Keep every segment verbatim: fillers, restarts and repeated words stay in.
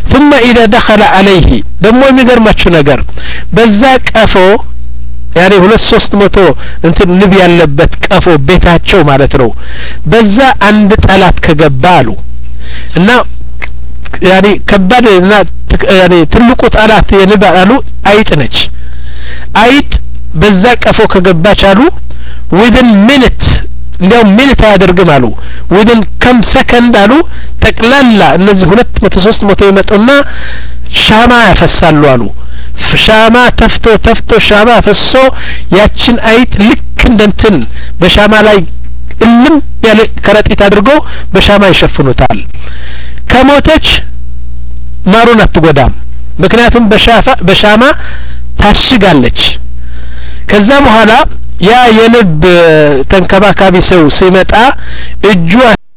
ثم إذا دخل عليه دمو የሚገርማችሁ ነገር በዛ ቀፎ ያኔ ሁለት ሶስት መቶ እንትን ንብ ያለበት ቀፎ ቤታቸው ማለት ነው በዛ አንድ ጠላት ከገባ አሉ እና ያኔ ከባድ እና ያኔ ትልቁ ጠላት የንብ አሉ አይጥ ነች አይጥ በዛ ቀፎ ከገባች አሉ within minute እንዲያው ሚኒት ያደርግም አሉ within ከም ሰከንድ አሉ ጠቅላላ እነዚህ ሁለት መቶ ሶስት መቶ ይመጡና ሻማ ያፈሳሉ አሉ ሻማ ተፍቶ ተፍቶ ሻማ ፈሶ ያችን አይጥ ልክ እንደንትን በሻማ ላይ እልም ያለ ከረጢት አድርጎ በሻማ ይሸፍኑታል ከሞተች ማሩን አትጎዳም ምክንያቱም በሻፋ በሻማ ታሽጋለች ከዛ በኋላ ያ የልብ ተንከባካቢ ሰው ሲመጣ እጁ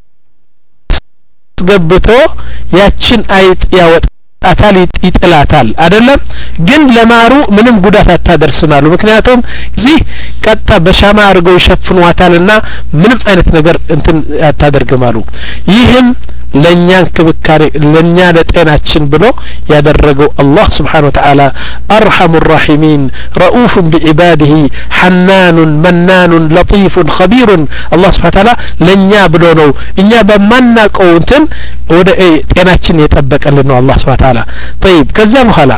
አስገብቶ ያችን አይጥ ያወጣታል ይጥላታል አይደለም ግን ለማሩ ምንም ጉዳት አታደርስማሉ ምክንያቱም እዚህ ቀጣ በሻማ አድርገው ይሸፍኑዋታልና ምንም አይነት ነገር እንትን አታደርግማሉ ይህም ለኛ ክብካሪ ለኛ ለጤናችን ብሎ ያደረገው አላህ Subhanahu Wa Ta'ala አርሐሙር ረሂሚን ረኡፍ بعباده حنان منان لطيف خبير አላህ Subhanahu Wa Ta'ala ለኛ ብሎ ነው እኛ በማናቀው እንትን ወደ ጤናችን የጠበቀልን ነው አላህ Subhanahu Wa Ta'ala طيب ከዛ በኋላ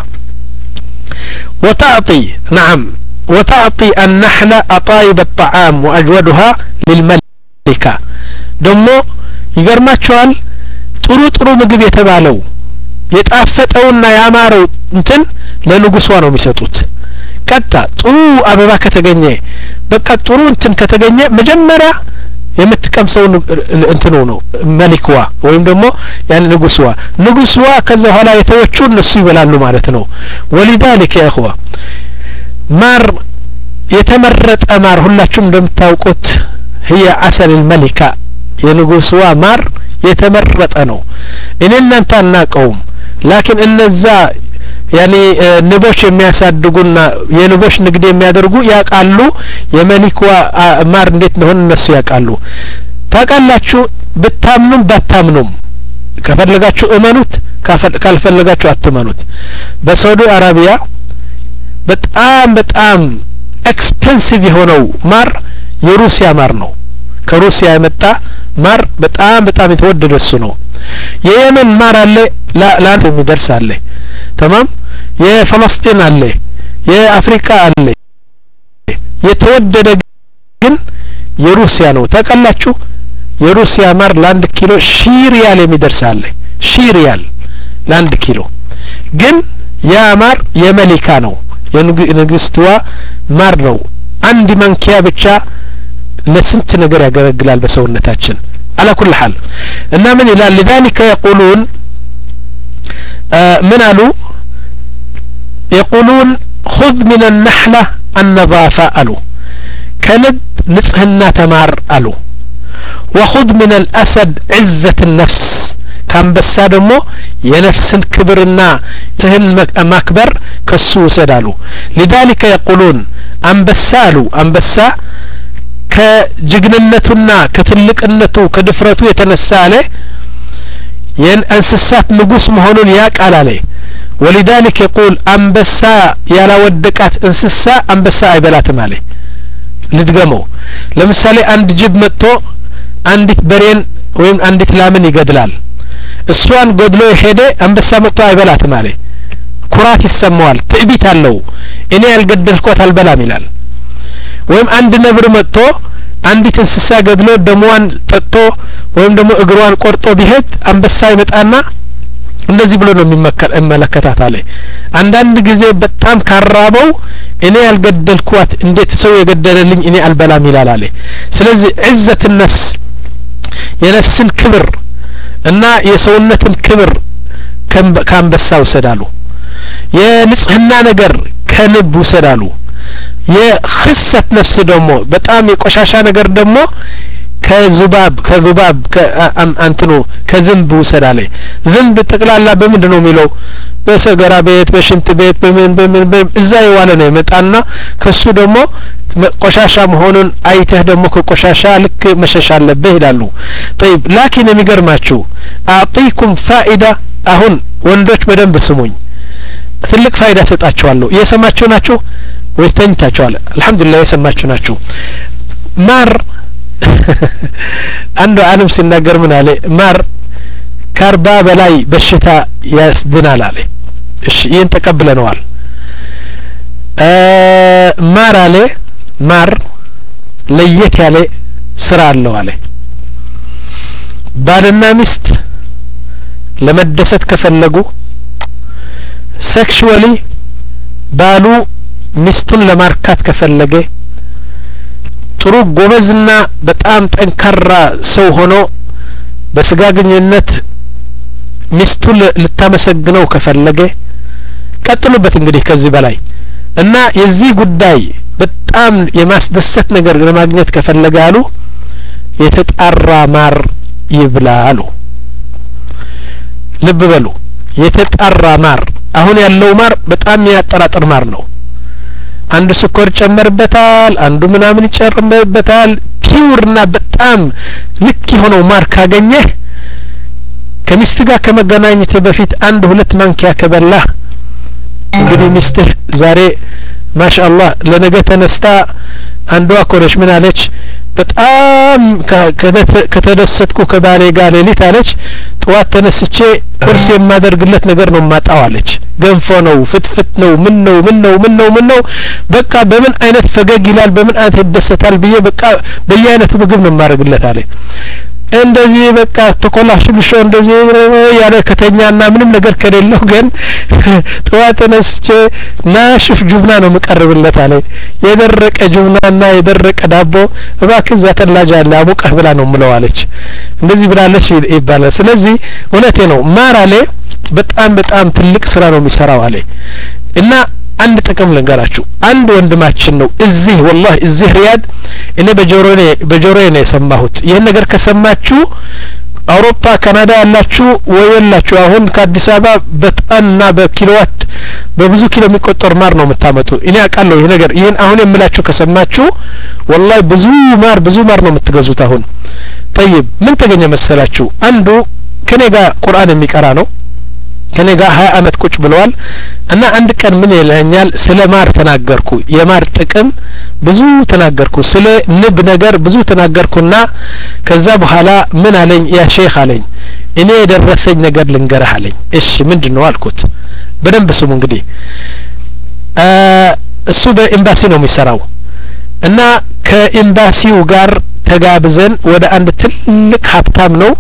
وتعطي نعم وتعطي النحل أطايب الطعام وأجودها للملكة دمو ይገርማቸዋል ጥሩ ጥሩ ምግብ የተባለው የጣፈጠውና ያማረው እንትን ለንጉሷ ነው የሚሰጡት ቀጣ ጥሩ አበባ ከተገኘ በቃ ጥሩ እንትን ከተገኘ መጀመሪያ የምትቀምሰው እንትኑ ነው መልክዋ ወይም ደግሞ ያን ንጉሷ ንጉሷ ከዛ ኋላ የተወቹ እነሱ ይበላሉ ማለት ነው ወሊዳሊክ ያ اخوا ማር የተመረጠ ማር ሁላችሁም እንደምታውቁት هي عسل الملكة የንጉሷ ማር የተመረጠ ነው እኔና አንተ አናቀውም ላኪን እነዛ ያኒ ንቦች የሚያሳድጉና የንቦች ንግድ የሚያደርጉ ያቃሉ የመሊክዋ ማር እንዴት ነው እነሱ ያቃሉ ታቃላችሁ ብታምኑም ባታምኑም ከፈለጋችሁ እመኑት ካልፈለጋችሁ አትመኑት በሳውዲ አረቢያ በጣም በጣም ኤክስፔንሲቭ የሆነው ማር የሩሲያ ማር ነው ከሩሲያ የመጣ ማር በጣም በጣም የተወደደ እሱ ነው የየመን ማር አለ ለአንተ የሚደርስ አለ تمام የፍልስጤም አለ የአፍሪካ አለ የተወደደ ግን የሩሲያ ነው ታውቃላችሁ የሩሲያ ማር ለአንድ ኪሎ ሺህ ሪያል የሚደርስ አለ ሺህ ሪያል ለአንድ ኪሎ ግን ያ ማር የመሊካ ነው የንግስትዋ ማር ነው አንድ ማንኪያ ብቻ ለስንት ነገር ያገለግላል በሰውነታችን على كل حال እና ምን ይላል لذلك يقولون من قالوا يقولون خذ من النحلة النظافة قالوا كلب نصهنا تمار قالوا وخذ من الأسد عزة النفس كان بس دمو ينفسن كبرنا تهن مكبر كسو سدالو لذلك يقولون أنبسالو أنبسا ከጅግንነቱና ከትልቅነቱ ከድፍረቱ የተነሳለ ያን እንስሳት ንጉስ መሆኑን ያቃላለ ولذلك يقول አንበሳ ያላወደቃት እንስሳ አንበሳ አይበላትም አለ ልድገመው ለምሳሌ አንድ ጅብ መጥቶ አንዲት በሬን ወይም አንዲት ላምን ይገድላል እሷን ገድሎ ሄደ አንበሳ መጥቶ አይበላትም አለ ኩራት ይሰማዋል ትዕቢት አለው እኔ ያልገደልኳት አልበላም ይላል ወይም አንድ ነብር መጥቶ አንዲት እንስሳ ገድሎ ደሟን ጠጥቶ ወይም ደግሞ እግሯን ቆርጦ ቢሄድ አንበሳ ይመጣና እንደዚህ ብሎ ነው የሚመከር እመለከታት አለ አንዳንድ ጊዜ በጣም ካራበው እኔ ያልገደልኳት እንዴት ሰው የገደለልኝ እኔ አልበላም ይላል አለ ስለዚህ عزة النفس የነፍስን ክብር እና የሰውነትን ክብር ከአንበሳ ወሰዳሉ የንጽህና ነገር ከንብ ወሰዳሉ የخሰት ነፍስ ደግሞ በጣም የቆሻሻ ነገር ደግሞ ከዙባብ ከዙባብ ከአንተኑ ከዝንብ ወሰዳለ ዝንብ ተቅላላ በምንድነው የሚለው በሰገራ ቤት በሽንት ቤት በምን በምን እዛ ይዋለ ነው መጣና ከሱ ደግሞ ቆሻሻ መሆኑን አይተህ ደግሞ ከቆሻሻ ልክ መሸሽ አለበት ይላሉ طيب لكن የሚገርማችሁ አጥይኩም ፋኢዳ አሁን ወንዶች በደንብ ስሙኝ ትልቅ ፋይዳ ሰጣችኋለሁ እየሰማችሁ ናችሁ ወይስ ተኝታችኋል አልহামዱሊላህ የሰማችሁ ናችሁ ማር አንዱ ዓለም ሲናገር ምን አለ ማር ከአርባ በላይ በሽታ ያስድናል አለ እሺ ይሄን ተቀብለነዋል ማር አለ ማር ለየት ያለ ስራ አለው አለ ባልና ሚስት ለመደሰት ከፈለጉ ሴክሹዋሊ ባሉ ሚስቱን ለማርካት ከፈለገ ጥሩ ጎበዝና በጣም ጠንካራ ሰው ሆኖ በስጋ ግንኙነት ሚስቱን ልታመሰግነው ከፈለገ ቀጥሉበት እንግዲህ ከዚህ በላይ እና የዚህ ጉዳይ በጣም የማስደሰት ነገር ለማግኘት ከፈለገ አሉ የተጣራ ማር ይብላሉ ልብ በሉ የተጣራ ማር አሁን ያለው ማር በጣም ያጠራጥር ማር ነው አንድ ስኳር ጨመርበታል አንዱ ምናምን ይጨመርበታል ኪውርና በጣም ልክ የሆነው ማር ካገኘ ከሚስት ጋር ከመገናኘት በፊት አንድ ሁለት ማንኪያ ከበላ እንግዲህ ሚስት ዛሬ ማሻአላህ ለነገ ተነስታ አንዷ ኮረሽ ምን አለች በጣም ከተደሰትኩ ከባሌ ጋር ሌሊት አለች ጧት ተነስቼ ቁርስ የማደርግለት ነገር ነው ማጣው አለች ገንፎ ነው ፍትፍት ነው ምን ነው ምን ነው ምን ነው ምን ነው በቃ በምን አይነት ፈገግ ይላል በምን አይነት ይደሰታል ብዬ በቃ በየአይነቱ ምግብ ነው ማረግለት አለ እንደዚህ በቃ ተቆላሽልሾ እንደዚህ ያለ ከተኛና ምንም ነገር ከሌለው ግን ጧት ተነስቼ ናሽፍ ጁብና ነው መቀርብለት አለ የደረቀ ጁብናና የደረቀ ዳቦ እባክህ ዘተላጃ አለ አሙቀህ ብላ ነው ምለዋለች እንደዚህ ብላለች ይባላል ስለዚህ እውነቴ ነው ማር አለ በጣም በጣም ትልቅ ስራ ነው የሚሰራው አለ እና አንድ ጥቅም ልንገራችሁ አንድ ወንድማችን ነው እዚህ والله እዚህ ሪያድ እኔ በጆሮኔ በጆሮዬ ነው የሰማሁት ይሄን ነገር ከሰማችሁ አውሮፓ ካናዳ ያላችሁ ወይላችሁ አሁን ከአዲስ አበባ በጣምና በኪሎዋት በብዙ ኪሎ የሚቆጠር ማር ነው የምታመጡ እኔ አውቃለሁ ይሄ ነገር ይሄን አሁን የምላችሁ ከሰማችሁ والله ብዙ ማር ብዙ ማር ነው የምትገዙት አሁን طيب ምን ተገኘ መሰላችሁ አንዱ ከኔ ጋር ቁርአን የሚቀራ ነው ከኔ ጋር ሀያ አመት ቁጭ ብለዋል እና አንድ ቀን ምን ይለኛል ስለ ማር ተናገርኩ የማር ጥቅም ብዙ ተናገርኩ ስለ ንብ ነገር ብዙ ተናገርኩና ከዛ በኋላ ምን አለኝ ያ ሼክ አለኝ እኔ የደረሰኝ ነገር ልንገርህ አለኝ እሺ ምንድነው አልኩት በደንብ ስሙ እንግዲህ እሱ በኤምባሲ ነው የሚሰራው እና ከኤምባሲው ጋር ተጋብዘን ወደ አንድ ትልቅ ሀብታም ነው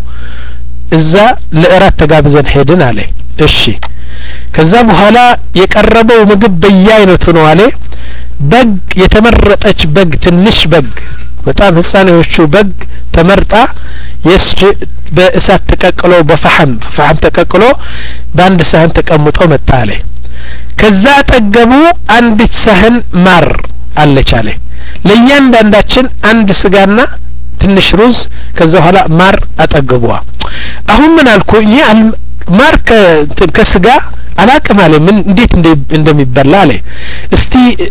እዛ ለእራት ተጋብዘን ሄድን አለ እሺ ከዛ በኋላ የቀረበው ምግብ በየአይነቱ ነው አለ በግ የተመረጠች በግ ትንሽ በግ በጣም ህፃኖቹ በግ ተመርጣ የስ በእሳት ተቀቅሎ በፈሐም ፈሐም ተቀቅሎ በአንድ ሳህን ተቀምጦ መጣ አለ ከዛ ጠገቡ አንዲት ሳህን ማር አለች አለ ለእያንዳንዳችን አንድ ስጋና ትንሽ ሩዝ ከዛ በኋላ ማር አጠገቧ አሁን ምን አልኩኝ ማር ከስጋ አላቅም አለ ምን እንዴት እንደሚበላ አለ እስቲ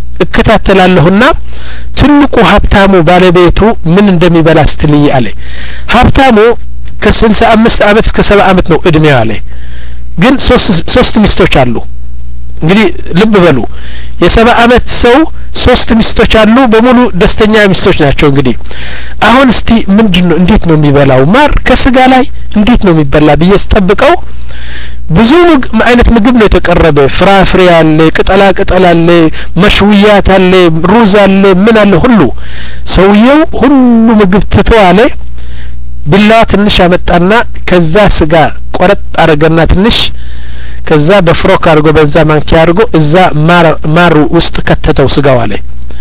እከታተላለሁና ትልቁ ሀብታሙ ባለቤቱ ምን እንደሚበላ ስትልይ አለ ሀብታሙ ከስልሳ አምስት አመት እስከ ሰባ አመት ነው እድሜው አለ ግን ሶስት ሶስት ሚስቶች አሉ እንግዲህ ልብ በሉ የሰባ አመት ሰው ሶስት ሚስቶች አሉ በሙሉ ደስተኛ ሚስቶች ናቸው እንግዲህ አሁን እስቲ ምንድነው እንዴት ነው የሚበላው ማር ከስጋ ላይ እንዴት ነው የሚበላ በየስጠብቀው ብዙ አይነት ምግብ ነው የተቀረበ ፍራፍሬ አለ ቅጠላ ቅጠል አለ መሽውያት አለ ሩዝ አለ ምን አለ ሁሉ ሰውየው ሁሉ ምግብ ትቶ አለ ቢላዋ ትንሽ አመጣና ከዛ ስጋ ቆረጥ አረገና ትንሽ ከዛ በፍሮክ አርጎ በዛ ማንኪያ አርጎ እዛ ማር ማሩ ውስጥ ከተተው ስጋው አለ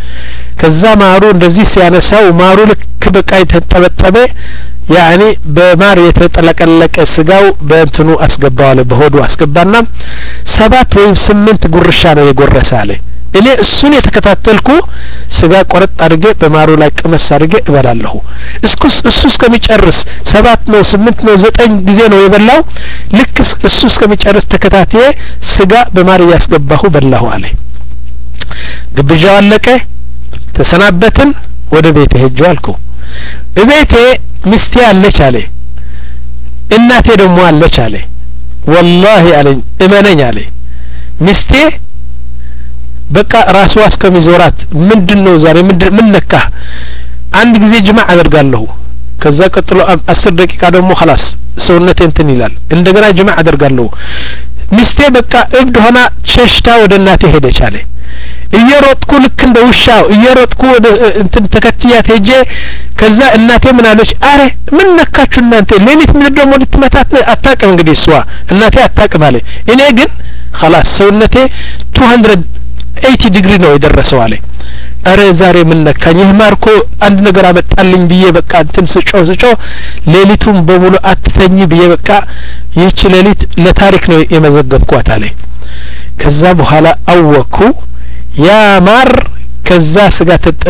ከዛ ማሩ እንደዚህ ሲያነሳው ማሩ ልክ በቃ የተጠበጠበ ያኒ በማር የተጠለቀለቀ ስጋው በእንትኑ አስገባው አለ በሆዱ አስገባና ሰባት ወይም ስምንት ጉርሻ ነው የጎረሰ አለ እኔ እሱን የተከታተልኩ ስጋ ቆረጥ አድርጌ በማሩ ላይ ቅመስ አድርጌ እበላለሁ እስኩስ እሱ እስከሚጨርስ ሰባት ነው ስምንት ነው ዘጠኝ ጊዜ ነው የበላው ልክ እሱ እስከሚጨርስ ተከታትዬ ስጋ በማር ያስገባሁ በላሁ አለ ግብዣው አለቀ ተሰናበትን ወደ ቤቴ ሄጄ አልኩ እቤቴ ሚስቴ አለች አለ እናቴ ደግሞ አለች አለ والله አለኝ እመነኝ አለ ሚስቴ በቃ ራስዋ እስከሚዞራት ምንድነው ዛሬ ምን ነካ አንድ ጊዜ ጅማዕ አደርጋለሁ ከዛ ቀጥሎ አስር ደቂቃ ደግሞ خلاص ሰውነቴ እንትን ይላል እንደገና ጅማዕ አደርጋለሁ ሚስቴ በቃ እብድ ሆና ሸሽታ ወደ እናቴ ሄደች አለ እየሮጥኩ ልክ እንደ ውሻ እየሮጥኩ ወደ እንትን ተከትያት ሄጄ ከዛ እናቴ ምን አለች አሬ ምን ነካችሁ እናንተ ሌሊት ምን ደግሞ ልትመታት አታውቅም እንግዲህ እሷ እናቴ አታውቅም አለ እኔ ግን خلاص ሰውነቴ two eighty ዲግሪ ነው የደረሰው አለ አረ ዛሬ ምን ነካኝ ማርኮ አንድ ነገር አመጣልኝ ብዬ በቃ እንትን ስጮህ ስጮህ ሌሊቱን በሙሉ አትተኝ ብዬ በቃ ይህች ሌሊት ለታሪክ ነው የመዘገብኳት አለ ከዛ በኋላ አወኩ ያ ማር ከዛ ስጋ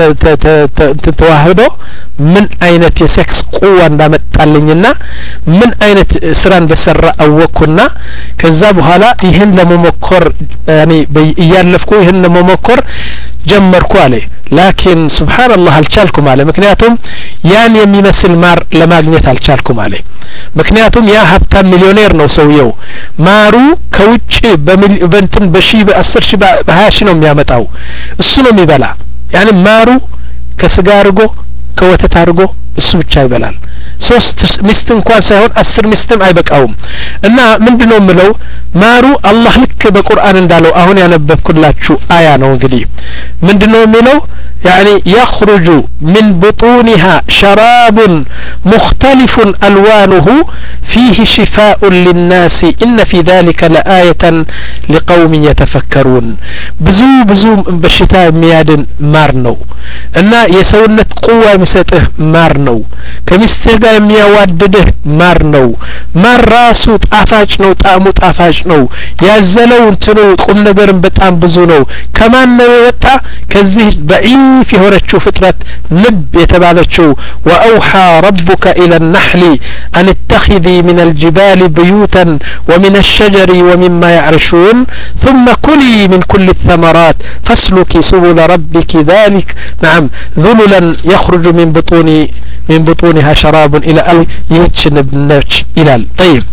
ተተዋህዶ ምን አይነት የሴክስ ቁዋ እንዳመጣልኝና ምን አይነት ስራ እንደሰራ አወኩና ከዛ በኋላ ይሄን ለመሞከር ያኒ እያለፍኩ ይሄን ለመሞከር ጀመርኩ አለ ላኪን ሱብሃንአላህ አልቻልኩም አለ ምክንያቱም ያን የሚመስል ማር ለማግኘት አልቻልኩም አለ ምክንያቱም ያ ሀብታም ሚሊዮኔር ነው ሰውየው ማሩ ከውጭ በእንትን በሺህ በአስር ሺህ በሀያ ሺህ ነው የሚያመጣው እሱ ነው የሚበላ ያኒ ማሩ ከስጋ አርጎ ከወተት አርጎ እሱ ብቻ ይበላል ሶስት ሚስት እንኳን ሳይሆን አስር ሚስትም አይበቃውም እና ምንድነው ምለው ማሩ አላህ ልክ በቁርአን እንዳለው አሁን ያነበብኩላችሁ አያ ነው እንግዲህ ምንድነው የሚለው يعني يخرج من بطونها شراب مختلف ألوانه فيه شفاء للناس إن في ذلك لآية لقوم يتفكرون بزو بزو بشتاء ميادن مارنو إن يسونت قوة مسته مارنو كمستهدى ميوادده مارنو مار راسو طافاج نو طعمو طافاج نو يازلو انتنو تقوم نقرن بتعم بزونو كمان نويتا كزيه بعيد في هورتشو فترة نب يتبالتشو وأوحى ربك إلى النحل أن اتخذي من الجبال بيوتا ومن الشجر ومما يعرشون ثم كلي من كل الثمرات فاسلكي سبل ربك ذلك نعم ذللا يخرج من بطون من بطونها شراب إلى يتشنب نفش إلى طيب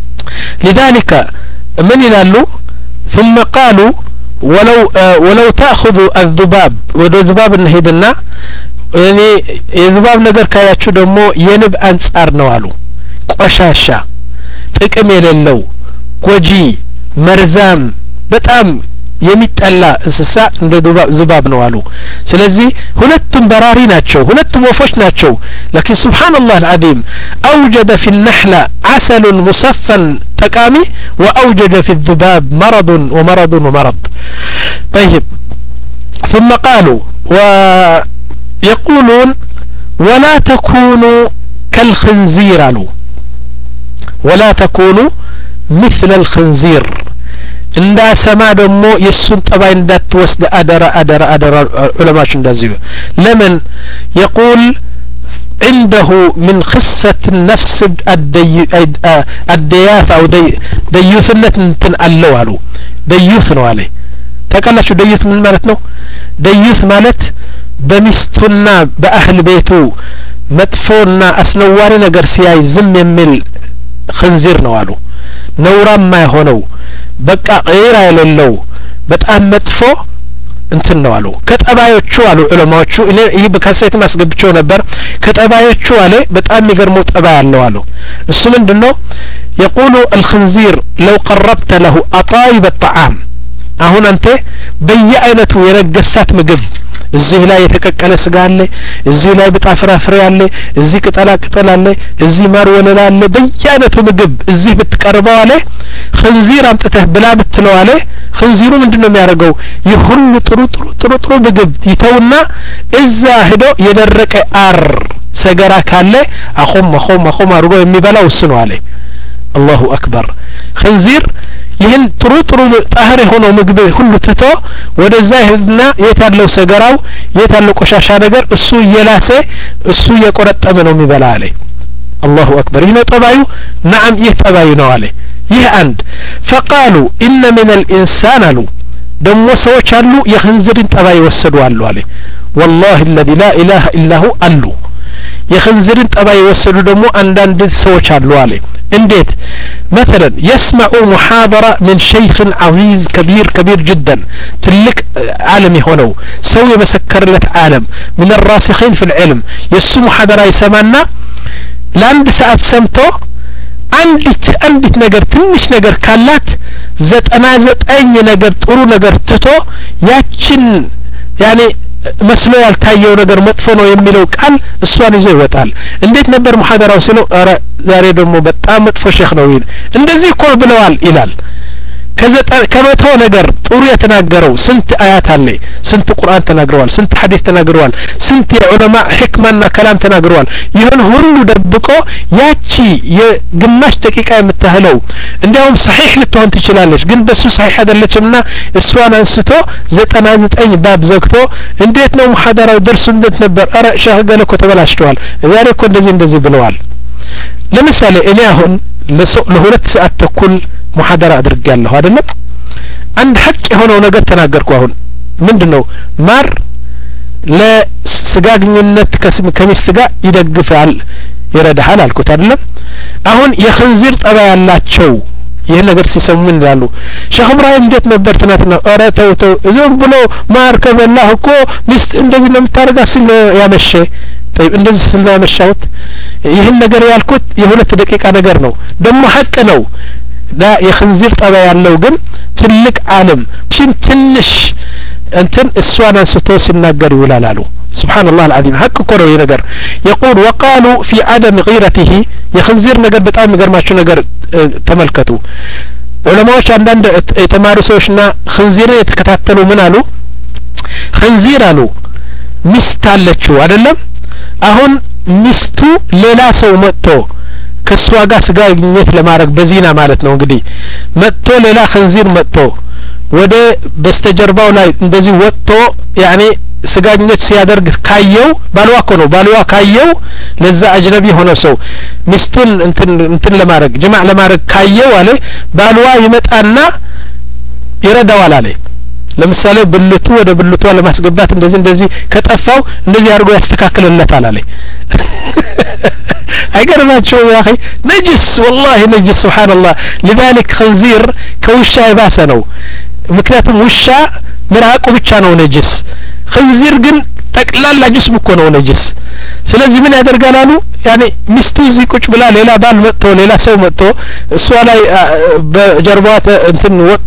لذلك من إلى ثم قالوا ولو آه ولو تأخذ الذباب والذباب نهيدنا يعني الذباب نقدر كاياتشو دمو ينب أنصار نوالو قشاشا ጥቅም የሌለው ጎጂ መርዛም በጣም የሚጠላ እንስሳ እንደ ዝባብ ነው አሉ ስለዚህ ሁለቱም በራሪ ናቸው ሁለቱም ወፎች ናቸው لكن سبحان الله العظيم أوجد في النحلة عسل مصفى تقامي وأوجد في الذباب مرض ومرض ومرض طيب ثم قالوا ويقولون ولا تكونوا كالخنزير قالوا ولا تكونوا مثل الخنزير እንዳ ሰማ ደግሞ የሱን ጠባይ እንዳትወስድ አደራ አደራ አደራ ዑለማዎች እንደዚህ ለምን يقول عنده من خصة النفس الدياث أو ديوثنة እንትን አለው አሉ ደዩት ነው አለ ታውቃላችሁ ደዩት ምን ማለት ነው ደዩት ማለት በሚስቱና በአህል ቤቱ መጥፎና አስነዋሪ ነገር ሲያይ ዝም የሚል خنزير ነው አሉ ነውራማ የሆነው በቃ غير አይለለው በጣም መጥፎ እንትን ነው አሉ ከጠባዮቹ አሉ ዑለማዎቹ እኔ ይሄ በካሴት ማስገብቸው ነበር ከጠባዮቹ አለ በጣም የሚገርመው ጠባይ አለው አሉ እሱ ምንድነው يقول الخنزير لو قربت له أطايب الطعام አሁን አንተ በየአይነቱ የረገሳት ምግብ እዚህ ላይ የተቀቀለ ስጋ አለ እዚህ ላይ በጣፍራፍሬ አለ እዚህ ቅጠላ ቅጠል አለ እዚህ ማር ወለላ አለ በየአይነቱ ምግብ እዚህ ብትቀርበው አለ خنزير አምጥተህ ብላ ብትለው አለ خنزيሩ ምንድነው የሚያደርገው ይሁሉ ጥሩ ጥሩ ጥሩ ጥሩ ምግብ ይተውና እዛ ሄዶ የደረቀ አር ሰገራ ካለ አኹም አኹም አኹም አርጎ የሚበላው እሱ ነው አለ الله أكبر خنزير ይህን ጥሩ ጥሩ ጣህር ሆኖ ምግብ ሁሉ ትቶ ወደዛ ሄድና የታለው ሰገራው የታለው ቆሻሻ ነገር እሱ የላሰ እሱ የቆረጠመ ነው የሚበላ አለ الله أكبر ይህ ነው ጠባዩ نعم ይህ ጠባዩ ነው አለ ይህ አንድ فقالوا إن من الإنسان አሉ ደሞ ሰዎች አሉ የخنزيርን ጠባይ ወሰዱ አሉ አለ والله الذي لا إله إلا هو አሉ የخنزيርን ጠባይ ወሰዱ ደግሞ አንዳንድ ሰዎች አሉ አለ እንዴት مثلا يسمع محاضرة من شيخ عزيز كبير كبير جدا تلك عالم يهونو سو يمسكرلت عالم من الراسخين في العلم يسو محاضرة يسمعنا لاند ساعات سمتو አንዲት አንዲት ነገር ትንሽ ነገር ካላት ዘጠና ዘጠኝ ነገር ጥሩ ነገር ትቶ ያችን ያኔ መስሎ ያልታየው ነገር መጥፎ ነው የሚለው ቃል እሷን ይዞ ይወጣል እንዴት ነበር ሙሐደራው ሲለው አረ ዛሬ ደግሞ በጣም መጥፎ ሼክ ነው ይል እንደዚህ እኮ ብለዋል ይላል ከመቶ ነገር ጥሩ የተናገረው ስንት አያት አለ ስንት ቁርአን ተናግረዋል ስንት ሐዲስ ተናግረዋል ስንት የዑለማ ህክማና ከላም ተናግረዋል ይሁን ሁሉ ደብቆ ያቺ የግማሽ ደቂቃ የምታህለው እንዲያውም صحيح ልትሆን ትችላለች ግን በሱ صحيح አይደለችምና እሷን አንስቶ ዘጠና ዘጠኝ ባብ ዘግቶ እንዴት ነው ሙሐደራው ደርሱ እንዴት ነበር አረ ሻህ ገለኮ ተበላሽቷል ዛሬ እኮ እንደዚህ እንደዚህ ብለዋል ለምሳሌ እኔ አሁን ለሁለት ሰዓት ተኩል ሙሐደራ አድርጌያለሁ አይደለም አንድ ሐቅ የሆነው ነገር ተናገርኩ አሁን ምንድነው ማር ለስጋግኝነት ከሚስት ጋር ይደግፋል ይረዳሃል አልኩት አይደለም አሁን የخنزير ጠባ ያላቸው ይሄ ነገር ሲሰሙ ምን ይላሉ ሼህ ኢብራሂም እንዴት ነበር ተናትና ኧረ ተው ተው ዝም ብሎ ማር ከበላህ እኮ ሚስት እንደዚህ ነው የምታረጋ ሲል ያመሸ طيب እንደዚህ ስለያመሻውት ይሄን ነገር ያልኩት የሁለት ደቂቃ ነገር ነው ደሞ ሐቅ ነው ዳ የخنزير ጠባ ያለው ግን ትልቅ ዓለም ሽን ትንሽ እንትን እሷን አንስቶ ሲናገር ይውላል አሉ سبحان الله العظيم حق كره ينجر يقول وقالوا في عدم غيرته يخنزير ነገር በጣም ይገርማችሁ ነገር ተመልከቱ ዑለማዎች አንዳንድ የተማሩ ሰዎችና خنزيር የተከታተሉ ምን አሉ خنزير አሉ ሚስት አለችው አይደለም አሁን ሚስቱ ሌላ ሰው መጥቶ ከሷ ጋር ስጋ ግንኙነት ለማድረግ በዚና ማለት ነው እንግዲህ መጥቶ ሌላ خنزير መጥቶ ወደ በስተጀርባው ላይ እንደዚህ ወጥቶ ያኔ ስጋግነት ሲያደርግ ካየው ባልዋ እኮ ነው ባልዋ ካየው ለዛ አጅነቢ ሆነ ሰው ሚስቱን እንትን እንትን ለማድረግ ጀማዕ ለማድረግ ካየው አለ ባልዋ ይመጣና ይረዳዋል አለ ለምሳሌ ብልቱ ወደ ብልቷ ለማስገባት እንደዚህ እንደዚህ ከጠፋው እንደዚህ አድርጎ ያስተካክለለታል አለ አይገርማችሁ ያ اخي ነጅስ والله ነጅስ سبحان الله لذلك خنزير ከውሻ ይባሰ ነው ምክንያቱም ውሻ ምራቁ ብቻ ነው ነጅስ خنزير ግን ጠቅላላ ጅስሙ እኮ ነው ነጅስ ስለዚህ ምን ያደርጋል አሉ ያኔ ሚስቱ እዚህ ቁጭ ብላ ሌላ ባል መጥቶ ሌላ ሰው መጥቶ እሷ ላይ በጀርባዋ እንትን ወጥቶ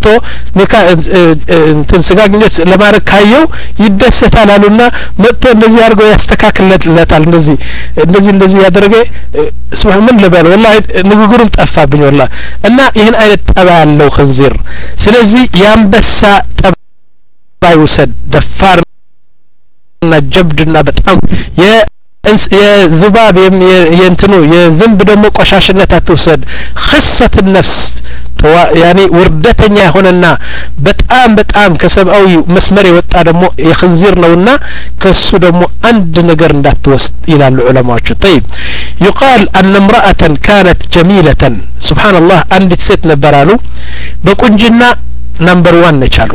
እንትን ስጋግነት ለማድረግ ካየው ይደሰታል አሉና መጥቶ እንደዚህ አድርጎ ያስተካክለለታል እንደዚህ እንደዚህ እንደዚህ ያደረገ ሱብሃን ምን ለባል والله ንግግሩም ጠፋብኝ والله እና ይሄን አይነት ጠባ ያለው خنزير ስለዚህ ያንበሳ ጠባይ ወሰድ ደፋር እና ጀብድና በጣም የ የዝባብ የእንትኑ የዝንብ ደግሞ ቆሻሽነት አትወሰድ خصة النفس ያኔ ወርደተኛ ሆነና በጣም በጣም ከሰብአዊ መስመር የወጣ ደግሞ የخنزير ነውና ከሱ ደግሞ አንድ ነገር እንዳትወስድ ይላሉ ዑለማዎቹ طيب يقال ان امرأة كانت جميلة سبحان الله አንዲት ሴት ነበራሉ በቁንጅና ነምበር ዋን ነቻሉ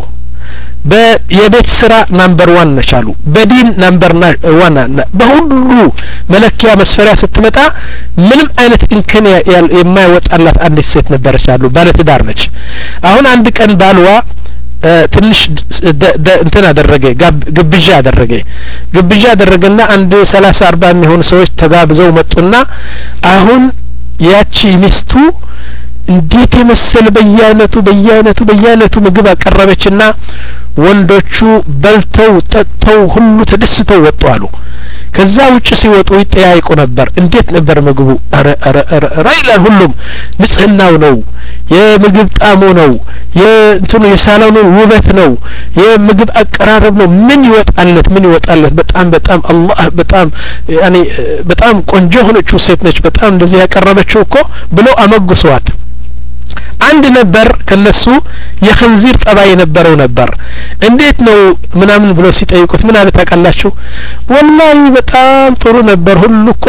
በየቤት ስራ ነምበር ዋን ነቻሉ በዲን ነምበር ዋን በሁሉ መለኪያ መስፈሪያ ስትመጣ ምንም አይነት እንከን የማይወጣላት አንዲት ሴት ነበረቻሉ ባለትዳር ነች አሁን አንድ ቀን ባልዋ ትንሽ እንትን አደረገ ግብዣ አደረገ ግብዣ አደረገና አንድ ሰላሳ አርባ የሚሆኑ ሰዎች ተጋብዘው መጡና አሁን ያቺ ሚስቱ እንዴት የመሰለ በየአይነቱ በየአይነቱ በየአይነቱ ምግብ አቀረበችና ወንዶቹ በልተው ጠጥተው ሁሉ ተደስተው ወጡ አሉ ከዛ ውጭ ሲወጡ ይጠያይቁ ነበር እንዴት ነበር ምግቡ አረ አረ አረ ራይላ ሁሉም ንጽህናው ነው የምግብ ጣሙ ነው የእንትኑ የሳሎኑ ውበት ነው የምግብ አቀራረብ ነው ምን ይወጣለት ምን ይወጣለት በጣም በጣም አላህ በጣም ያኒ በጣም ቆንጆ ሆነችው ሴት ነች በጣም እንደዚህ ያቀረበችው እኮ ብሎ አመግሷት አንድ ነበር ከነሱ የخنزير ጠባይ ነበረው ነበር እንዴት ነው ምናምን ብሎ ሲጠይቁት ምን አለ ታውቃላችሁ والله በጣም ጥሩ ነበር ሁሉ እኮ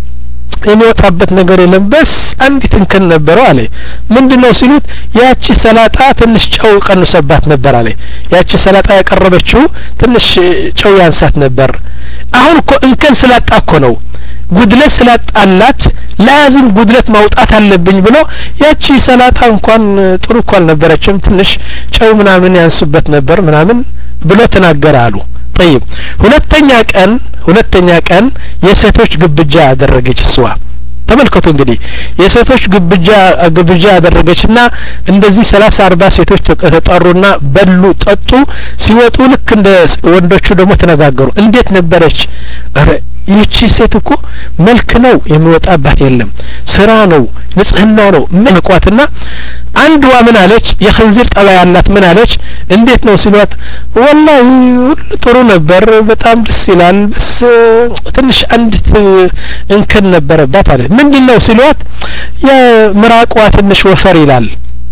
የሚወጣበት ነገር የለም በስ አንዲት እንከን ነበረው አለ ምንድነው ሲሉት ያቺ ሰላጣ ትንሽ ጨው ቀንሰባት ነበር አለ ያቺ ሰላጣ ያቀረበችው ትንሽ ጨው ያንሳት ነበር አሁን እኮ እንከን ስላጣ እኮ ነው ጉድለት ስላጣላት ላዝም ጉድለት ማውጣት አለብኝ ብሎ ያቺ ሰላጣ እንኳን ጥሩ እንኳን ነበረችም ትንሽ ጨው ምናምን ያንስበት ነበር ምናምን ብሎ ተናገራሉ طيب ሁለተኛ ቀን ሁለተኛ ቀን የሴቶች ግብጃ አደረገች እሷ ተመልከቱ እንግዲህ የሴቶች ግብጃ ግብጃ አደረገችና እንደዚህ ሰላሳ አርባ ሴቶች ተጠሩና በሉ ጠጡ ሲወጡ ልክ እንደ ወንዶቹ ደግሞ ተነጋገሩ እንዴት ነበረች ይቺ ሴት እኮ መልክ ነው የሚወጣባት የለም ስራ ነው ንጽህና ነው ምንቋትና አንዷ ምን አለች የخنزير ጠባይ ያላት ምን አለች እንዴት ነው ሲሏት والله ጥሩ ነበር በጣም ደስ ይላል በስ ትንሽ አንድ እንከን ነበረባት አለ ምንድነው ሲሏት የምራቋ ትንሽ ወፈር ይላል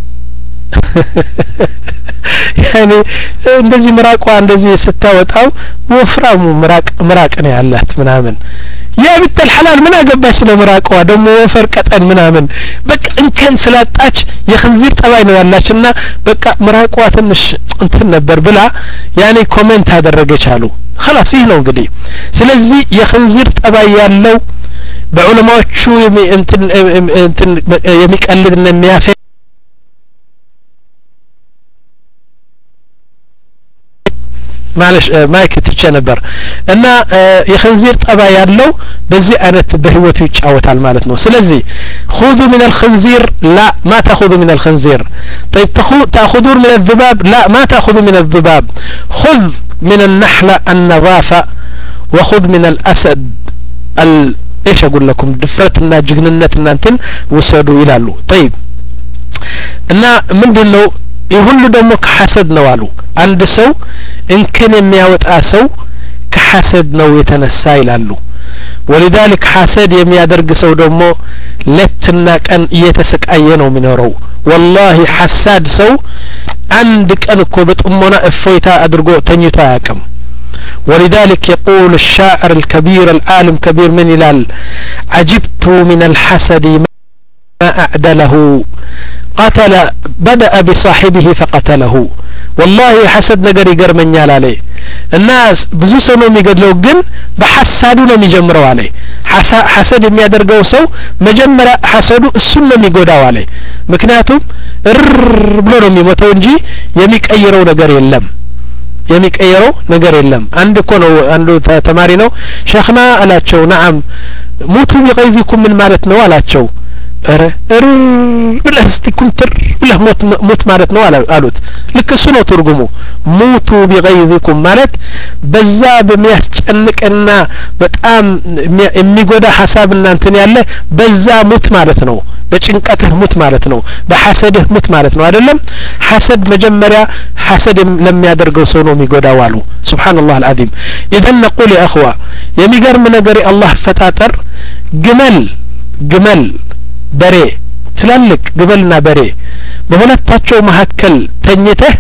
ያኔ እንደዚህ ምራቋ እንደዚህ ስታወጣው ወፍራሙ ምራቅ ምራቅ ነው ያላት ምናምን ያ ብትል ሐላል ምን አገባሽ ስለምራቋ ደሞ ወፈር ቀጠን ምናምን በቃ እንከን ስላጣች የخنزير ጠባይ ነው ያላችና በቃ ምራቋ ትንሽ እንትን ነበር ብላ ያኔ ኮሜንት አደረገች አሉ خلاص ይህ ነው እንግዲህ ስለዚህ የخنزير ጠባይ ያለው በዑለማዎቹ እንትን እንትን የሚቀልድና የሚያፈ معلش ማይክ ትቼ ነበር እና የخنزير ጠባይ ያለው በዚህ አይነት በህይወቱ ይጫወታል ማለት ነው ስለዚህ خذوا من الخنزير لا ما تاخذوا من الخنزير طيب تاخذون من الذباب لا ما تاخذوا من الذباب خذ من النحلة النظافة وخذ من الأسد ال ايش اقول لكم دفرتنا جننتنا انتن وسدوا ይላሉ طيب እና ምንድነው ይሁሉ ደግሞ ከሐሰድ ነው አሉ አንድ ሰው እንከን የሚያወጣ ሰው ከሐሰድ ነው የተነሳ ይላሉ ولذلك ሐሰድ የሚያደርግ ሰው ደግሞ ለትና ቀን እየተሰቃየ ነው የሚኖረው والله ሐሳድ ሰው አንድ ቀን እኮ በጥሞና እፎይታ አድርጎ ተኝቶ አያውቅም ولذلك يقول الشاعر الكبير العالم كبير من يلال عجبت من الحسد ما أعدله قتل بدأ بصاحبه فقتله والله حسد ነገር ይገርመኛል አለ الناس ብዙ ሰው ነው የሚገድለው ግን በሐሳዱ ነው የሚጀምረው አለ ሐሰድ የሚያደርገው ሰው መጀመሪያ ሐሰዱ እሱን ነው የሚጎዳው አለ ምክንያቱም እር ብሎ ነው የሚሞተው እንጂ የሚቀይረው ነገር የለም የሚቀየረው ነገር የለም አንድ እኮ ነው አንዱ ተማሪ ነው ሸኽና አላቸው نعم ሙቱ ቢገይዚኩም ምን ማለት ነው አላቸው ኧረ እር ብለህ እስቲ ኩንትር ብለህ ሞት ሞት ማለት ነው አሉት ልክ እሱ ነው ትርጉሙ ሙቱ ቢገይዚኩም ማለት በዛ በሚያስጨንቅና በጣም የሚጎዳ ሐሳብ እናንተን ያለ በዛ ሙት ማለት ነው በጭንቀትህ ሙት ማለት ነው በሐሰድህ ሙት ማለት ነው አይደለም ሐሰድ መጀመሪያ ሐሰድ ለሚያደርገው ሰው ነው የሚጎዳው አሉ ሱብሃንአላህ አልዓዚም اذا نقول يا اخوه የሚገርም ነገር አላህ ፈጣጠር ግመል ግመል በሬ ትላልቅ ግመልና በሬ በሁለታቸው መካከል ተኝተህ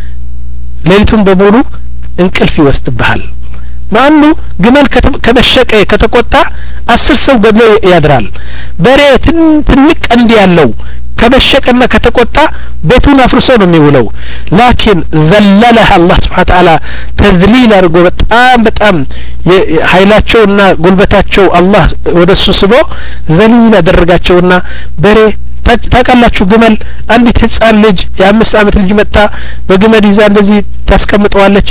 ሌሊቱን በሙሉ እንቅልፍ ይወስድብሃል ማኑ ግመል ከበሸቀ ከተቆጣ አስር ሰው ገድሎ ያድራል በሬ ትልቅ ቀንድ ያለው ከበሸቀና ከተቆጣ ቤቱን አፍርሶ ነው የሚውለው ላኪን ዘለለህ አላህ Subhanahu Wa Ta'ala ተዝሊል አድርጎ በጣም በጣም ኃይላቸውና ጉልበታቸው አላህ ወደሱ ስቦ ዘሊል አደረጋቸውና በሬ ታቃላችሁ ግመል አንዲት ህፃን ልጅ የአምስት አመት ልጅ መጣ በግመል ይዛ እንደዚህ ታስቀምጠዋለች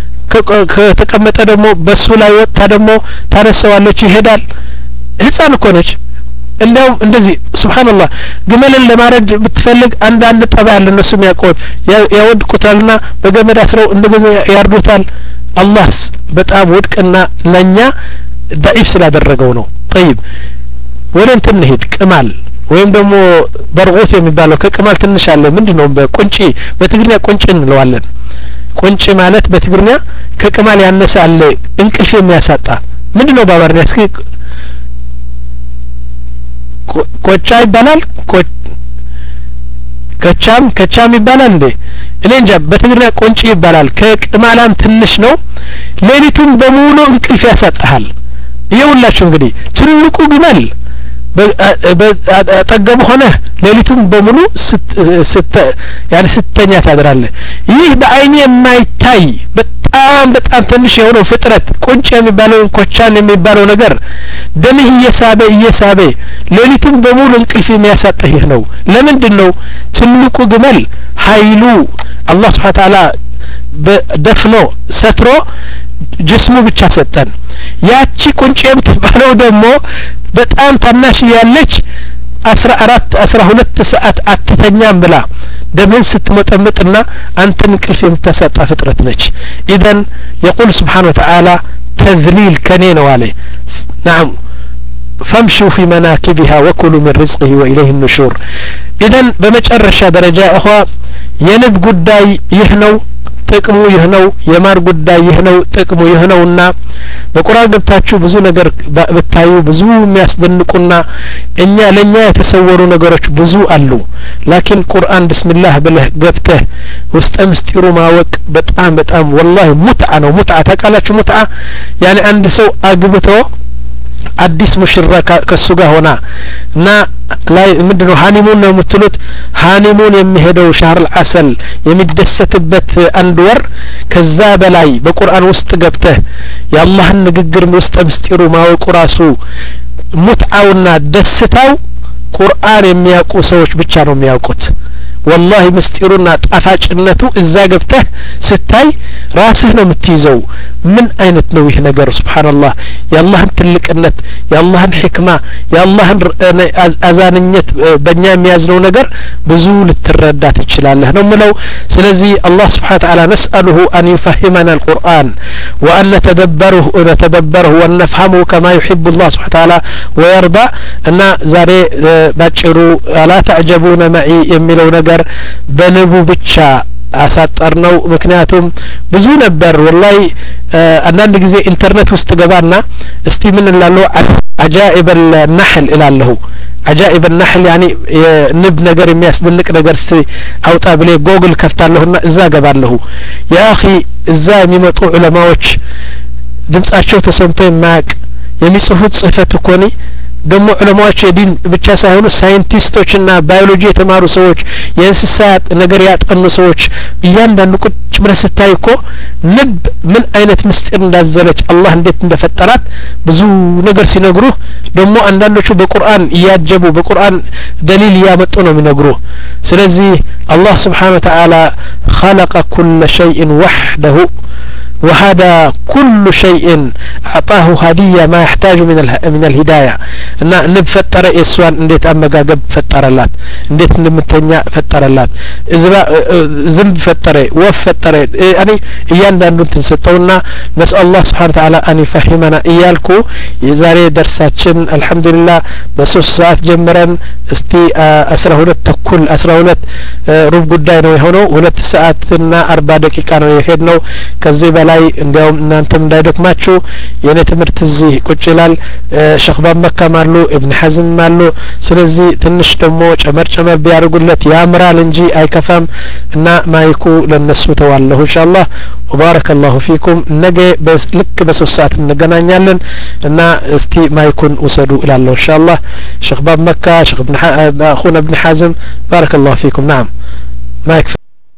ከተቀመጠ ደግሞ በሱ ላይ ወጣ ደግሞ ታነሳዋለች ይሄዳል ህፃን እኮ ነች እንደውም እንደዚህ ሱብሃንአላህ ግመልን ለማረድ ብትፈልግ አንድ አንድ ጠባ ያለ እነሱ የሚያቆት ያወድቁታልና በገመድ አስረው እንደዚህ ያርዱታል አላህ በጣም ወድቅና ለኛ ضعيف ስላደረገው ነው طيب ወደ እንትን ሄድ ቅማል ወይም ደግሞ በርጎት የሚባለው ከቅማል ትንሽ አለ ምንድነው በቁንጪ በትግርኛ ቁንጪ እንለዋለን ቁንጪ ማለት በትግርኛ ከቅማል ያነሰ አለ እንቅልፍ የሚያሳጣ ምንድነው ባባርኛ እስኪ ቆጫ ይባላል ከቻም ከቻም ይባላል እንዴ እኔ እንጃ በትግርኛ ቆንጪ ይባላል ከቅማላም ትንሽ ነው ሌሊቱን በሙሉ እንቅልፍ ያሳጣሃል ይኸውላችሁ እንግዲህ ትልቁ ግመል በአጠገብ ሆነ ሌሊቱን በሙሉ ስት ያለ ስተኛ ታድራለህ ይህ በአይኔ የማይታይ በጣም በጣም ትንሽ የሆነው ፍጥረት ቁንጭ የሚባለው ኮቻን የሚባለው ነገር ደምህ እየሳበ እየሳበ ሌሊቱን በሙሉ እንቅልፍ የሚያሳጥህ ነው ለምንድነው ትልቁ ግመል ኃይሉ አላህ Subhanahu Wa Ta'ala በደፍኖ ሰትሮ ጅስሙ ብቻ ሰጠን ያቺ ቁንጭ የምትባለው ደግሞ በጣም ታናሽ ያለች አስራ አራት አስራ ሁለት ሰዓት አትተኛም ብላ ደምን ስትመጠምጥና አንተን እንቅልፍ የምታሳጣ ፍጥረት ነች ኢደን يقول سبحانه وتعالى تذليل كنين عليه نعم فامشوا في مناكبها وكلوا من رزقه وإليه النشور إذن بمجرشة درجة أخوة ينب قداي يهنو ጥቅሙ ይህ ነው የማር ጉዳይ ይህ ነው ጥቅሙ ይህ ነውና በቁርአን ገብታችሁ ብዙ ነገር በታዩ ብዙ የሚያስደንቁና እኛ ለኛ የተሰወሩ ነገሮች ብዙ አሉ ላኪን ቁርአን ቢስሚላህ ብለህ ገብተህ ውስጥ ምስጢሩ ማወቅ በጣም በጣም والله ሙትዓ ነው ሙትዓ ተቃላችሁ ሙትዓ ያኒ አንድ ሰው አግብቶ አዲስ ሙሽራ ከሱ ጋር ሆና እና ላይ ምንድነው ሃኒሙን ነው የምትሉት ሃኒሙን የሚሄደው ሻህር العسل የሚደሰትበት አንድ ወር ከዛ በላይ በቁርአን ውስጥ ገብተህ የአላህን ንግግር ውስጥ ምስጢሩ ማወቁ ራሱ ሙትዓውና ደስታው ቁርአን የሚያውቁ ሰዎች ብቻ ነው የሚያውቁት والله ምስጢሩና ጣፋጭነቱ እዛ ገብተህ ስታይ ራስህ ነው የምትይዘው ምን አይነት ነው ይሄ ነገር ሱብሃንአላህ የአላህን ትልቅነት የአላህን ህክማ የአላህን አዛንነት በእኛ የሚያዝነው ነገር ብዙ ልትረዳ ትችላለህ ነው ምለው ስለዚህ አላህ Subhanahu Wa Ta'ala نسأله أن يفهمنا القرآن وأن نتدبره ونتدبره ونفهمه كما يحب الله سبحانه وتعالى ويرضى أن زاري ባጭሩ لا تعجبون معي የሚለው ነገር በንቡ ብቻ አሳጠርነው ምክንያቱም ብዙ ነበር والله አንዳንድ ጊዜ ኢንተርኔት ውስጥ ገባና እስቲ ምን ላለው عجائب النحل እላለሁ عجائب النحل يعني ንብ ነገር የሚያስደንቅ ነገር እስቲ አውጣ ብለ ጎግል ከፍታለሁና እዛ ገባለሁ ያ اخي እዛ የሚመጡ ዑለማዎች ድምጻቸው ተሰምቶ የማያቅ የሚጽፉት ጽህፈት እኮ ነው ደሞ ዑለማዎች የዲን ብቻ ሳይሆኑ ሳይንቲስቶችና ባዮሎጂ የተማሩ ሰዎች የእንስሳት ነገር ያጠኑ ሰዎች እያንዳንዱ ቁጭ ብለህ ስታይ እኮ ንብ ምን አይነት ምስጢር እንዳዘለች አላህ እንዴት እንደፈጠራት ብዙ ነገር ሲነግሩ ደሞ አንዳንዶቹ በቁርአን ያጀቡ በቁርአን ደሊል ያመጡ ነው የሚነግሩ ስለዚህ አላህ Subhanahu Wa Ta'ala خلق كل شيء وحده وهذا كل شيء أعطاه هدية ما يحتاج من من الهداية እና ንብ ፈጠረ እሷን እንዴት አመጋገብ ፈጠረላት እንዴት እንደምተኛ ፈጠረላት እዝራ ዝንብ ፈጠረ ወፍ ፈጠረ ያኒ እያንዳንዱን ተሰጠውና መስአል አላህ Subhanahu Wa Ta'ala አን ይፈህመና እያልኩ የዛሬ ደርሳችን አልহামዱሊላህ በሶስት ሰዓት ጀምረን እስቲ አስራ ሁለት ተኩል አስራ ሁለት ሩብ ጉዳይ ነው የሆነው ሁለት ሰዓትና አርባ ደቂቃ ነው የሄድነው ከዚህ በላይ እንዲያውም እናንተም እንዳይደክማችሁ የኔ ትምህርት እዚህ ቁጭ ይላል ሸኽባን መካም አሉ ኢብኑ ሐዝም አሉ ስለዚህ ትንሽ ደግሞ ጨመር ጨመር ቢያርጉለት ያምራል እንጂ አይከፋም እና ማይኩ ለነሱ ተዋለሁ ኢንሻአላህ ወባረከላሁ ፊኩም ነገ ልክ በሶስት ሰዓት እንገናኛለን እና እስቲ ማይኩን ወሰዱ እላለሁ ኢንሻአላህ ሸኽባን መካ ሸኽ ኢብኑ አኹና ኢብኑ ሐዝም ባረከላሁ ፊኩም نعم ማይክ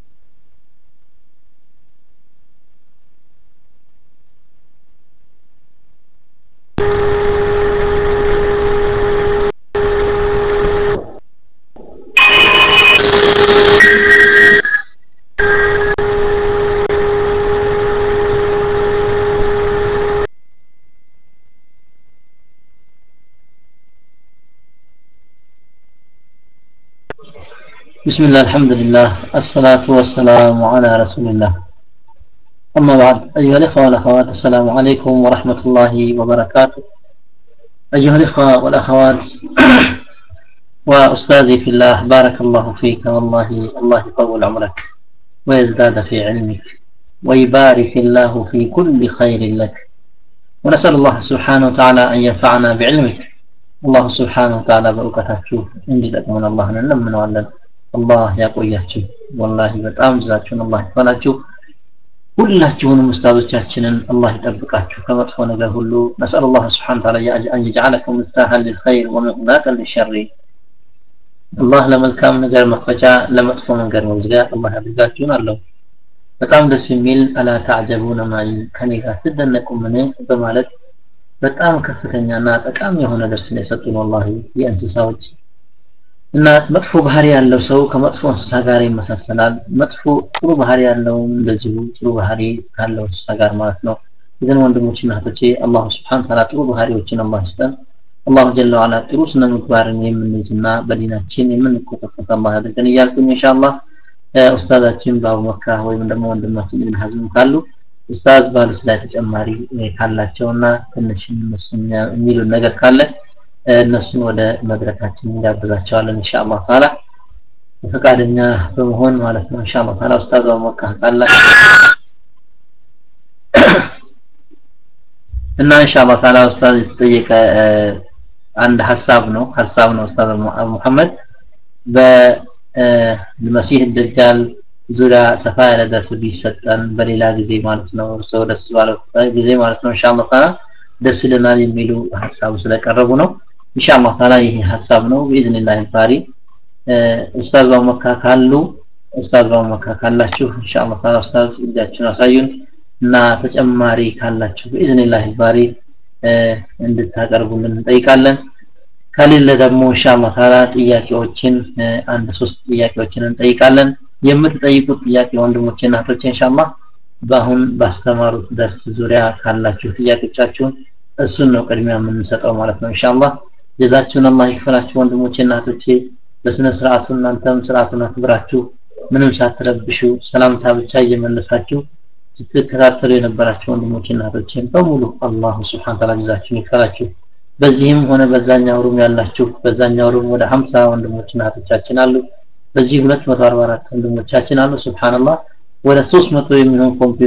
بسم الله الحمد لله الصلاة والسلام على رسول الله أما بعد أيها الإخوة والأخوات السلام عليكم ورحمة الله وبركاته أيها الإخوة والأخوات وأستاذي في الله بارك الله فيك والله الله يطول عمرك ويزداد في علمك ويبارك الله في كل خير لك ونسأل الله سبحانه وتعالى أن ينفعنا بعلمك الله سبحانه وتعالى بركاته شوف عندي لك من الله نلمن وعلم الله ያቆያችሁ والله በጣም ዛችሁን الله ይፈላችሁ ሁላችሁንም ኡስታዞቻችንን الله ይጠብቃችሁ ከመጥፎ ነገር ሁሉ نسأل الله سبحانه وتعالى أن يجعلكم مفتاحا للخير ومغلاقا للشر الله ለመልካም ነገር መክፈቻ ለመጥፎ ነገር መዝጊያ الله ያድርጋችሁን አለው በጣም ደስ የሚል አላ ተዕጀቡነ ማይ ከኔ ጋር ትደነቁም ምን በማለት በጣም ከፍተኛና ጠቃሚ የሆነ ደርስ ነው የሰጡን والله የእንስሳዎች እና መጥፎ ባህሪ ያለው ሰው ከመጥፎ እንስሳ ጋር ይመሳሰላል መጥፎ ጥሩ ባህሪ ያለው እንደዚሁ ጥሩ ባህሪ ካለው እንስሳ ጋር ማለት ነው ይዘን ወንድሞችና እህቶቼ አላህ Subhanahu Wa Ta'ala ጥሩ ባህሪዎችን አላህ ይስጠን አላህ ጀለ ወዐላ ጥሩ ስነ ምግባርን የምንይዝና በዲናችን የምንቆጠቆጥ አላህ ያድርገን እያልኩኝ ኢንሻአላህ ኡስታዛችን ባው መካ ወይም ደግሞ ወንድማችን ኢብኑ ሐዝም ካሉ ኡስታዝ ባሉስ ላይ ተጨማሪ ካላቸውና ትንሽ መስኛ የሚሉ ነገር ካለ እነሱን ወደ መድረካችን እንጋብዛቸዋለን ኢንሻአላህ ታላ ፈቃደኛ በመሆን ማለት ነው ኢንሻአላህ ታላ ኡስታዝ ባው መካ ካለ እና ኢንሻአላህ ታላ ኡስታዝ የተጠየቀ አንድ ሐሳብ ነው ሐሳብ ነው ኡስታዝ መሐመድ በመሲህ ደጃል ዙሪያ ሰፋ ያለ ደርስ ቢሰጠን በሌላ ጊዜ ማለት ነው ሰው ደስ ባለው ጊዜ ማለት ነው ኢንሻአላህ ታላ ደስ ይለናል የሚሉ ሐሳብ ስለቀረቡ ነው ኢንሻአላህ ታላ ይሄ ሐሳብ ነው በኢዝኒላህ ታሪ ኡስታዝ ባመካ ካሉ ኡስታዝ ባመካ ካላችሁ ኢንሻአላህ ታላ ኡስታዝ እጃችሁን አሳዩን እና ተጨማሪ ካላችሁ በኢዝኒላህ ባሪ እንድታቀርቡልን እንጠይቃለን ከሌለ ደግሞ ኢንሻአላህ ታላ ጥያቄዎችን አንድ ሶስት ጥያቄዎችን እንጠይቃለን የምትጠይቁት ጥያቄ ወንድሞቼና እህቶቼ ኢንሻአላህ በአሁን ባስተማሩት ደስ ዙሪያ ካላችሁ ጥያቄዎቻችሁን እሱን ነው ቅድሚያ የምንሰጠው ማለት ነው ኢንሻአላህ ጀዛችሁን አላህ ይክፈላችሁ ወንድሞቼና እህቶቼ በስነ ስርዓቱ እናንተም ስርዓቱን አክብራችሁ ምንም ሳትረብሹ ሰላምታ ብቻ እየመለሳችሁ ስትከታተሉ የነበራችሁ ወንድሞቼና እህቶቼ በሙሉ አላህ Subhanahu Wa Ta'ala ጀዛችሁን ይክፈላችሁ በዚህም ሆነ በዛኛው ሩም ያላችሁ በዛኛው ሩም ወደ ሃምሳ ወንድሞችና እህቶቻችን አሉ በዚህ ሁለት መቶ አርባ አራት ወንድሞቻችን አሉ ሱብሃንአላህ ወደ ሶስት መቶ የሚሆን